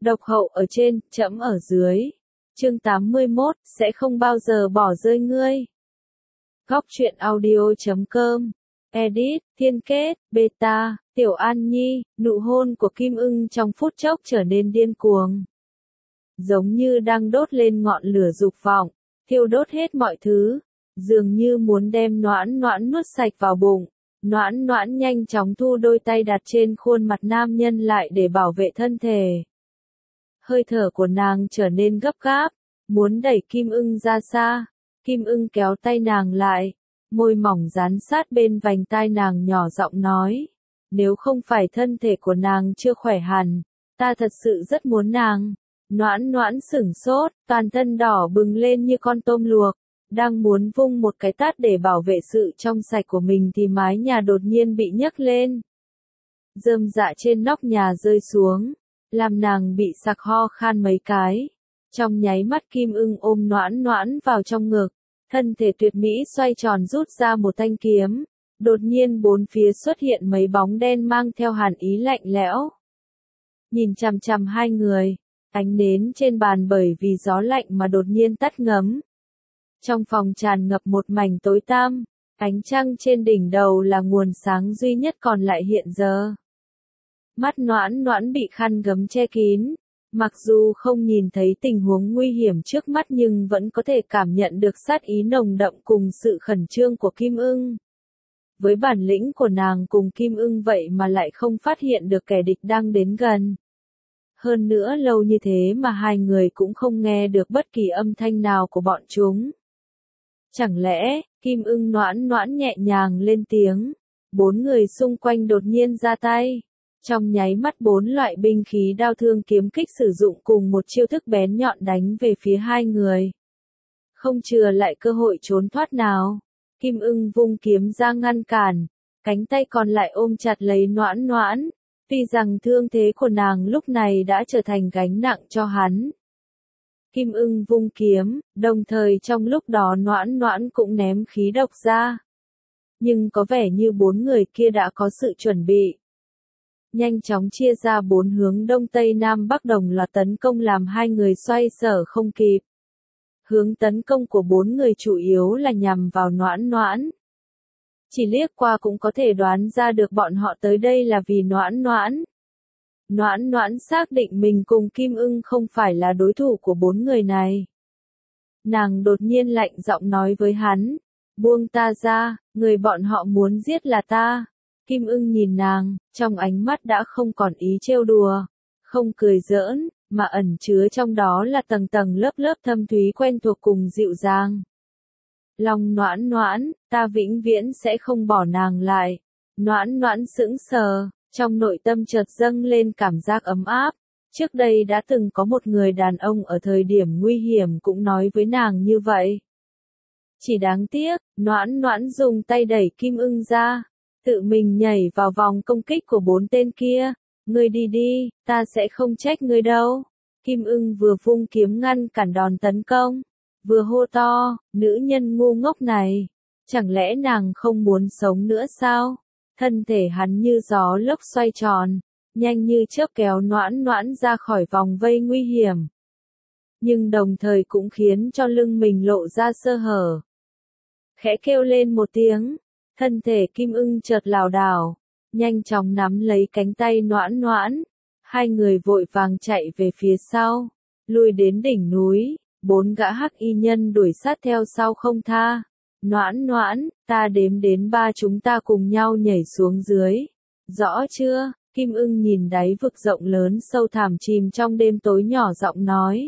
Độc hậu ở trên, trẫm ở dưới. Chương 81, sẽ không bao giờ bỏ rơi ngươi. Góc truyện audio.com. Edit, Thiên Kết, Beta, Tiểu An Nhi, nụ hôn của Kim Ưng trong phút chốc trở nên điên cuồng. Giống như đang đốt lên ngọn lửa dục vọng, thiêu đốt hết mọi thứ, dường như muốn đem Noãn Noãn nuốt sạch vào bụng. Noãn Noãn nhanh chóng thu đôi tay đặt trên khuôn mặt nam nhân lại để bảo vệ thân thể. Hơi thở của nàng trở nên gấp gáp, muốn đẩy Kim Ưng ra xa. Kim Ưng kéo tay nàng lại, môi mỏng dán sát bên vành tai nàng nhỏ giọng nói. Nếu không phải thân thể của nàng chưa khỏe hẳn, ta thật sự rất muốn nàng. Noãn Noãn sửng sốt, toàn thân đỏ bừng lên như con tôm luộc. Đang muốn vung một cái tát để bảo vệ sự trong sạch của mình thì mái nhà đột nhiên bị nhấc lên. Rơm rạ trên nóc nhà rơi xuống, làm nàng bị sặc ho khan mấy cái. Trong nháy mắt Kim Ưng ôm Noãn Noãn vào trong ngực, thân thể tuyệt mỹ xoay tròn rút ra một thanh kiếm. Đột nhiên bốn phía xuất hiện mấy bóng đen mang theo hàn ý lạnh lẽo. Nhìn chằm chằm hai người, ánh nến trên bàn bởi vì gió lạnh mà đột nhiên tắt ngấm. Trong phòng tràn ngập một mảnh tối tăm, ánh trăng trên đỉnh đầu là nguồn sáng duy nhất còn lại hiện giờ. Mắt Noãn Noãn bị khăn gấm che kín, mặc dù không nhìn thấy tình huống nguy hiểm trước mắt nhưng vẫn có thể cảm nhận được sát ý nồng đậm cùng sự khẩn trương của Kim Ưng. Với bản lĩnh của nàng cùng Kim Ưng vậy mà lại không phát hiện được kẻ địch đang đến gần. Hơn nữa lâu như thế mà hai người cũng không nghe được bất kỳ âm thanh nào của bọn chúng. Chẳng lẽ, Kim Ưng Noãn Noãn nhẹ nhàng lên tiếng, bốn người xung quanh đột nhiên ra tay. Trong nháy mắt bốn loại binh khí đao thương kiếm kích sử dụng cùng một chiêu thức bén nhọn đánh về phía hai người. Không chừa lại cơ hội trốn thoát nào, Kim Ưng vung kiếm ra ngăn cản, cánh tay còn lại ôm chặt lấy Noãn Noãn, tuy rằng thương thế của nàng lúc này đã trở thành gánh nặng cho hắn. Kim Ưng vung kiếm, đồng thời trong lúc đó Noãn Noãn cũng ném khí độc ra. Nhưng có vẻ như bốn người kia đã có sự chuẩn bị. Nhanh chóng chia ra bốn hướng đông tây nam bắc đồng loạt tấn công làm hai người xoay sở không kịp. Hướng tấn công của bốn người chủ yếu là nhằm vào Noãn Noãn. Chỉ liếc qua cũng có thể đoán ra được bọn họ tới đây là vì Noãn Noãn. Noãn Noãn xác định mình cùng Kim Ưng không phải là đối thủ của bốn người này. Nàng đột nhiên lạnh giọng nói với hắn, buông ta ra, người bọn họ muốn giết là ta. Kim Ưng nhìn nàng, trong ánh mắt đã không còn ý trêu đùa, không cười giỡn, mà ẩn chứa trong đó là tầng tầng lớp lớp thâm thúy quen thuộc cùng dịu dàng. Lòng Noãn Noãn, ta vĩnh viễn sẽ không bỏ nàng lại. Noãn Noãn sững sờ, trong nội tâm chợt dâng lên cảm giác ấm áp. Trước đây đã từng có một người đàn ông ở thời điểm nguy hiểm cũng nói với nàng như vậy. Chỉ đáng tiếc, Noãn Noãn dùng tay đẩy Kim Ưng ra, tự mình nhảy vào vòng công kích của bốn tên kia. Ngươi đi đi, ta sẽ không trách ngươi đâu. Kim Ưng vừa vung kiếm ngăn cản đòn tấn công, vừa hô to, nữ nhân ngu ngốc này, chẳng lẽ nàng không muốn sống nữa sao? Thân thể hắn như gió lốc xoay tròn, nhanh như chớp kéo Noãn Noãn ra khỏi vòng vây nguy hiểm. Nhưng đồng thời cũng khiến cho lưng mình lộ ra sơ hở. Khẽ kêu lên một tiếng, thân thể Kim Ưng chợt lảo đảo, nhanh chóng nắm lấy cánh tay Noãn Noãn. Hai người vội vàng chạy về phía sau, lùi đến đỉnh núi, bốn gã hắc y nhân đuổi sát theo sau không tha. Noãn Noãn, ta đếm đến 3 chúng ta cùng nhau nhảy xuống dưới. Rõ chưa? Kim Ưng nhìn đáy vực rộng lớn sâu thẳm chìm trong đêm tối nhỏ giọng nói.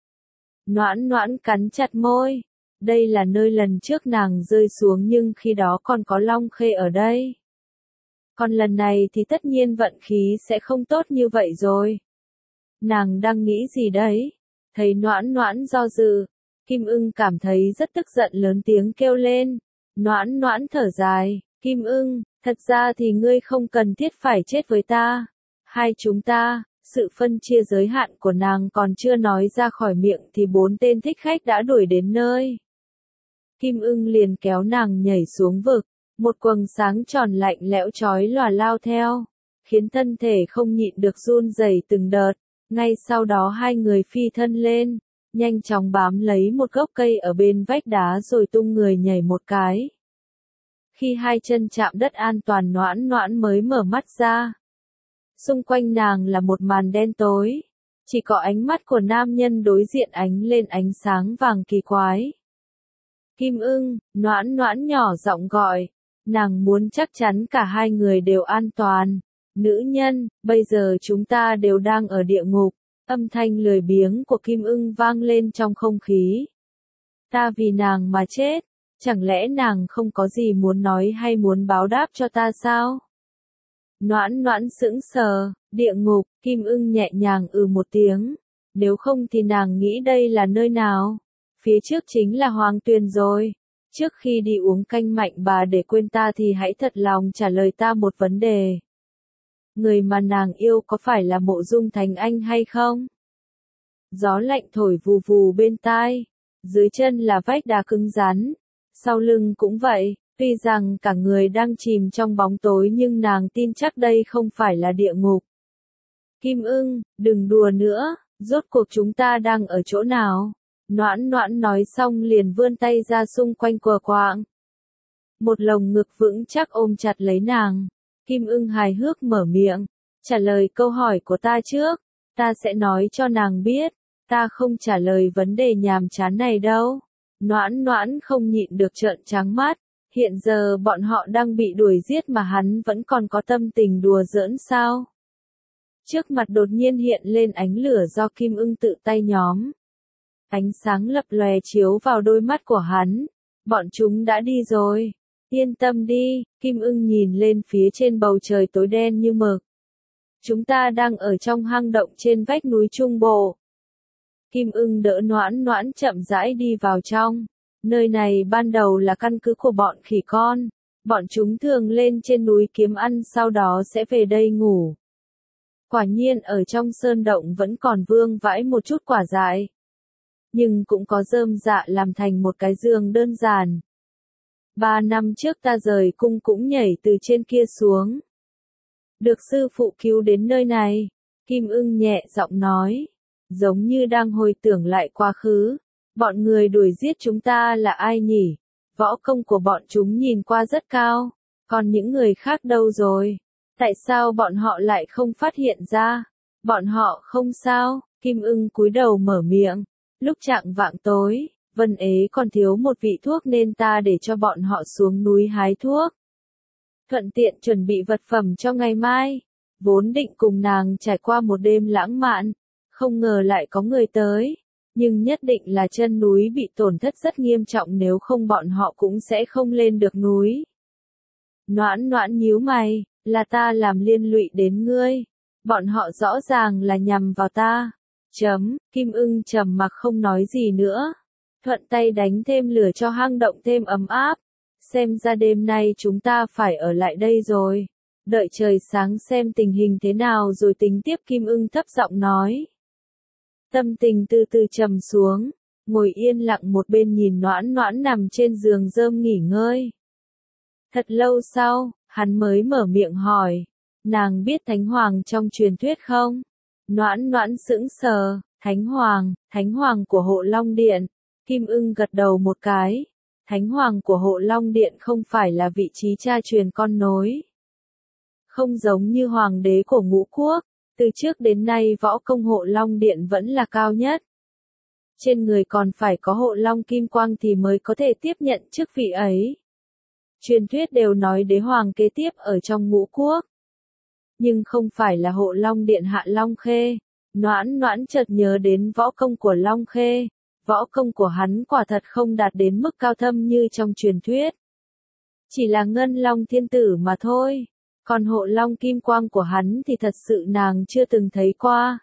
Noãn Noãn cắn chặt môi. Đây là nơi lần trước nàng rơi xuống nhưng khi đó còn có Long Khê ở đây. Còn lần này thì tất nhiên vận khí sẽ không tốt như vậy rồi. Nàng đang nghĩ gì đấy? Thấy Noãn Noãn do dự, Kim Ưng cảm thấy rất tức giận lớn tiếng kêu lên. Noãn Noãn thở dài, Kim Ưng, thật ra thì ngươi không cần thiết phải chết với ta. Hai chúng ta, sự phân chia giới hạn của nàng còn chưa nói ra khỏi miệng thì bốn tên thích khách đã đuổi đến nơi. Kim Ưng liền kéo nàng nhảy xuống vực, một quầng sáng tròn lạnh lẽo chói lòa lao theo, khiến thân thể không nhịn được run rẩy từng đợt. Ngay sau đó hai người phi thân lên, nhanh chóng bám lấy một gốc cây ở bên vách đá rồi tung người nhảy một cái. Khi hai chân chạm đất an toàn Noãn Noãn mới mở mắt ra. Xung quanh nàng là một màn đen tối. Chỉ có ánh mắt của nam nhân đối diện ánh lên ánh sáng vàng kỳ quái. Kim Ưng, Noãn Noãn nhỏ giọng gọi. Nàng muốn chắc chắn cả hai người đều an toàn. Nữ nhân, bây giờ chúng ta đều đang ở địa ngục. Âm thanh lười biếng của Kim Ưng vang lên trong không khí. Ta vì nàng mà chết. Chẳng lẽ nàng không có gì muốn nói hay muốn báo đáp cho ta sao? Noãn Noãn sững sờ, địa ngục, Kim Ưng nhẹ nhàng một tiếng. Nếu không thì nàng nghĩ đây là nơi nào? Phía trước chính là Hoàng Tuyền rồi. Trước khi đi uống canh mạnh bà để quên ta thì hãy thật lòng trả lời ta một vấn đề. Người mà nàng yêu có phải là Mộ Dung Thành Anh hay không? Gió lạnh thổi vù vù bên tai. Dưới chân là vách đá cứng rắn. Sau lưng cũng vậy. Tuy rằng cả người đang chìm trong bóng tối nhưng nàng tin chắc đây không phải là địa ngục. Kim Ưng, đừng đùa nữa, rốt cuộc chúng ta đang ở chỗ nào? Noãn Noãn nói xong liền vươn tay ra xung quanh quờ quạng. Một lồng ngực vững chắc ôm chặt lấy nàng. Kim Ưng hài hước mở miệng, trả lời câu hỏi của ta trước, ta sẽ nói cho nàng biết, ta không trả lời vấn đề nhàm chán này đâu. Noãn Noãn không nhịn được trợn trắng mắt. Hiện giờ bọn họ đang bị đuổi giết mà hắn vẫn còn có tâm tình đùa giỡn sao? Trước mặt đột nhiên hiện lên ánh lửa do Kim Ưng tự tay nhóm. Ánh sáng lập lòe chiếu vào đôi mắt của hắn. Bọn chúng đã đi rồi. Yên tâm đi, Kim Ưng nhìn lên phía trên bầu trời tối đen như mực. Chúng ta đang ở trong hang động trên vách núi Trung Bộ. Kim Ưng đỡ Noãn Noãn chậm rãi đi vào trong. Nơi này ban đầu là căn cứ của bọn khỉ con. Bọn chúng thường lên trên núi kiếm ăn sau đó sẽ về đây ngủ. Quả nhiên ở trong sơn động vẫn còn vương vãi một chút quả dại. Nhưng cũng có rơm rạ làm thành một cái giường đơn giản. 3 năm trước ta rời cung cũng nhảy từ trên kia xuống. Được sư phụ cứu đến nơi này. Kim Ưng nhẹ giọng nói. Giống như đang hồi tưởng lại quá khứ. Bọn người đuổi giết chúng ta là ai nhỉ? Võ công của bọn chúng nhìn qua rất cao. Còn những người khác đâu rồi? Tại sao bọn họ lại không phát hiện ra? Bọn họ không sao? Kim Ưng cúi đầu mở miệng. Lúc chạng vạng tối, Vân Ế còn thiếu một vị thuốc nên ta để cho bọn họ xuống núi hái thuốc. Thuận tiện chuẩn bị vật phẩm cho ngày mai. Vốn định cùng nàng trải qua một đêm lãng mạn. Không ngờ lại có người tới. Nhưng nhất định là chân núi bị tổn thất rất nghiêm trọng nếu không bọn họ cũng sẽ không lên được núi. Noãn Noãn nhíu mày, là ta làm liên lụy đến ngươi. Bọn họ rõ ràng là nhằm vào ta. Kim Ưng trầm mặc không nói gì nữa. Thuận tay đánh thêm lửa cho hang động thêm ấm áp. Xem ra đêm nay chúng ta phải ở lại đây rồi. Đợi trời sáng xem tình hình thế nào rồi tính tiếp, Kim Ưng thấp giọng nói. Tâm tình từ từ trầm xuống, ngồi yên lặng một bên nhìn Noãn Noãn nằm trên giường rơm nghỉ ngơi. Thật lâu sau, hắn mới mở miệng hỏi, nàng biết Thánh Hoàng trong truyền thuyết không? Noãn Noãn sững sờ, Thánh Hoàng của Hộ Long Điện. Kim Ưng gật đầu một cái. Thánh Hoàng của Hộ Long Điện không phải là vị trí cha truyền con nối. Không giống như Hoàng đế của Ngũ Quốc. Từ trước đến nay võ công Hộ Long Điện vẫn là cao nhất. Trên người còn phải có Hộ Long Kim Quang thì mới có thể tiếp nhận chức vị ấy. Truyền thuyết đều nói đế hoàng kế tiếp ở trong Ngũ Quốc. Nhưng không phải là Hộ Long Điện Hạ Long Khê. Noãn Noãn chợt nhớ đến võ công của Long Khê. Võ công của hắn quả thật không đạt đến mức cao thâm như trong truyền thuyết. Chỉ là Ngân Long Thiên Tử mà thôi. Còn Hộ Long Kim Quang của hắn thì thật sự nàng chưa từng thấy qua.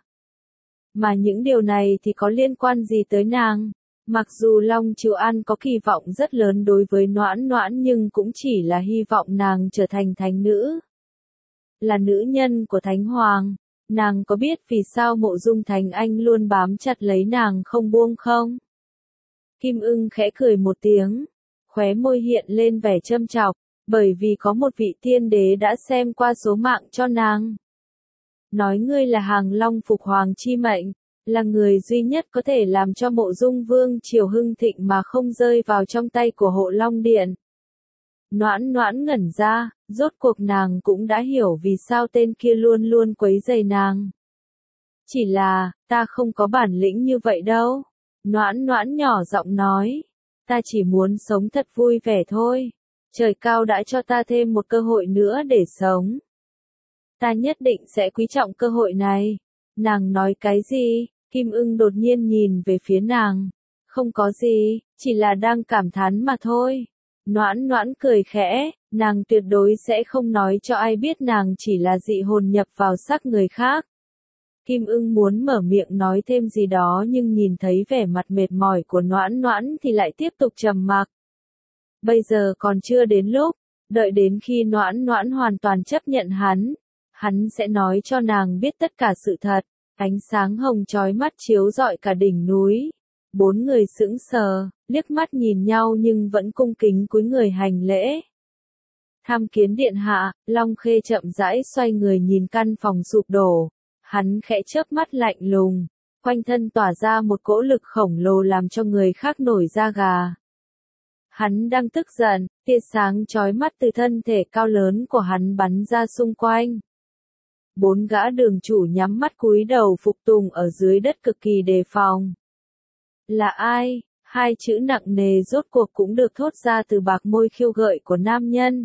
Mà những điều này thì có liên quan gì tới nàng? Mặc dù Long Chiêu An có kỳ vọng rất lớn đối với Noãn Noãn nhưng cũng chỉ là hy vọng nàng trở thành thánh nữ. Là nữ nhân của Thánh Hoàng. Nàng có biết vì sao Mộ Dung Thành Anh luôn bám chặt lấy nàng không buông không? Kim Ưng khẽ cười một tiếng. Khóe môi hiện lên vẻ châm chọc. Bởi vì có một vị tiên đế đã xem qua số mạng cho nàng. nói ngươi là hàng long phục hoàng chi mệnh, là người duy nhất có thể làm cho Mộ Dung Vương triều hưng thịnh mà không rơi vào trong tay của Hộ Long Điện. Noãn Noãn ngẩn ra, rốt cuộc nàng cũng đã hiểu vì sao tên kia luôn luôn quấy rầy nàng. Chỉ là, ta không có bản lĩnh như vậy đâu. Noãn Noãn nhỏ giọng nói, ta chỉ muốn sống thật vui vẻ thôi. Trời cao đã cho ta thêm một cơ hội nữa để sống. Ta nhất định sẽ quý trọng cơ hội này. Nàng nói cái gì? Kim Ưng đột nhiên nhìn về phía nàng. Không có gì, chỉ là đang cảm thán mà thôi. Noãn Noãn cười khẽ, nàng tuyệt đối sẽ không nói cho ai biết nàng chỉ là dị hồn nhập vào xác người khác. Kim Ưng muốn mở miệng nói thêm gì đó nhưng nhìn thấy vẻ mặt mệt mỏi của Noãn Noãn thì lại tiếp tục trầm mặc. Bây giờ còn chưa đến lúc, đợi đến khi Noãn Noãn hoàn toàn chấp nhận hắn sẽ nói cho nàng biết tất cả sự thật. Ánh sáng hồng chói mắt chiếu rọi cả đỉnh núi. 4 người sững sờ, liếc mắt nhìn nhau nhưng vẫn cung kính cúi người hành lễ. Tham kiến điện hạ, Long Khê chậm rãi xoay người nhìn căn phòng sụp đổ. Hắn khẽ chớp mắt lạnh lùng, quanh thân tỏa ra một cỗ lực khổng lồ làm cho người khác nổi da gà. Hắn đang tức giận, tia sáng chói mắt từ thân thể cao lớn của hắn bắn ra xung quanh. 4 gã đường chủ nhắm mắt cúi đầu phục tùng ở dưới đất cực kỳ đề phòng. Là ai? 2 chữ nặng nề rốt cuộc cũng được thốt ra từ bạc môi khiêu gợi của nam nhân.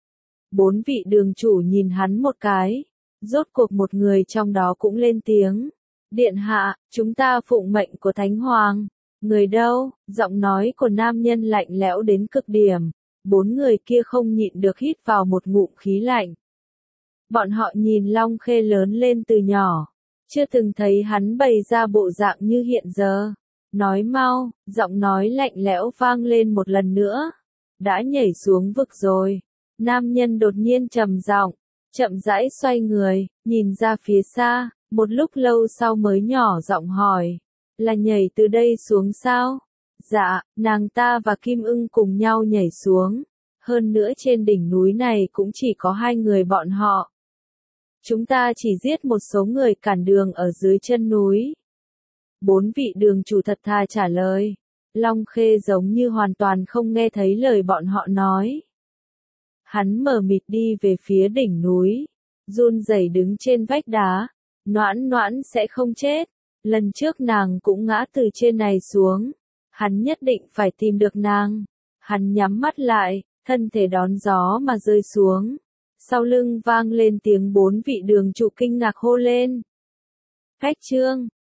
4 vị đường chủ nhìn hắn một cái. Rốt cuộc một người trong đó cũng lên tiếng. Điện hạ, chúng ta phụng mệnh của Thánh Hoàng. Người đâu? Giọng nói của nam nhân lạnh lẽo đến cực điểm. 4 người kia không nhịn được hít vào một ngụm khí lạnh. Bọn họ nhìn Long Khê lớn lên từ nhỏ. Chưa từng thấy hắn bày ra bộ dạng như hiện giờ. Nói mau, giọng nói lạnh lẽo vang lên một lần nữa. Đã nhảy xuống vực rồi. Nam nhân đột nhiên trầm giọng, chậm rãi xoay người, nhìn ra phía xa, một lúc lâu sau mới nhỏ giọng hỏi. Là nhảy từ đây xuống sao? Dạ, nàng ta và Kim Ưng cùng nhau nhảy xuống. Hơn nữa trên đỉnh núi này cũng chỉ có 2 người bọn họ. Chúng ta chỉ giết một số người cản đường ở dưới chân núi. 4 vị đường chủ thật thà trả lời. Long Khê giống như hoàn toàn không nghe thấy lời bọn họ nói. Hắn mờ mịt đi về phía đỉnh núi, run rẩy đứng trên vách đá. Noãn Noãn sẽ không chết. Lần trước nàng cũng ngã từ trên này xuống. Hắn nhất định phải tìm được nàng. Hắn nhắm mắt lại, thân thể đón gió mà rơi xuống. Sau lưng vang lên tiếng 4 vị đường chủ kinh ngạc hô lên. Khách trương.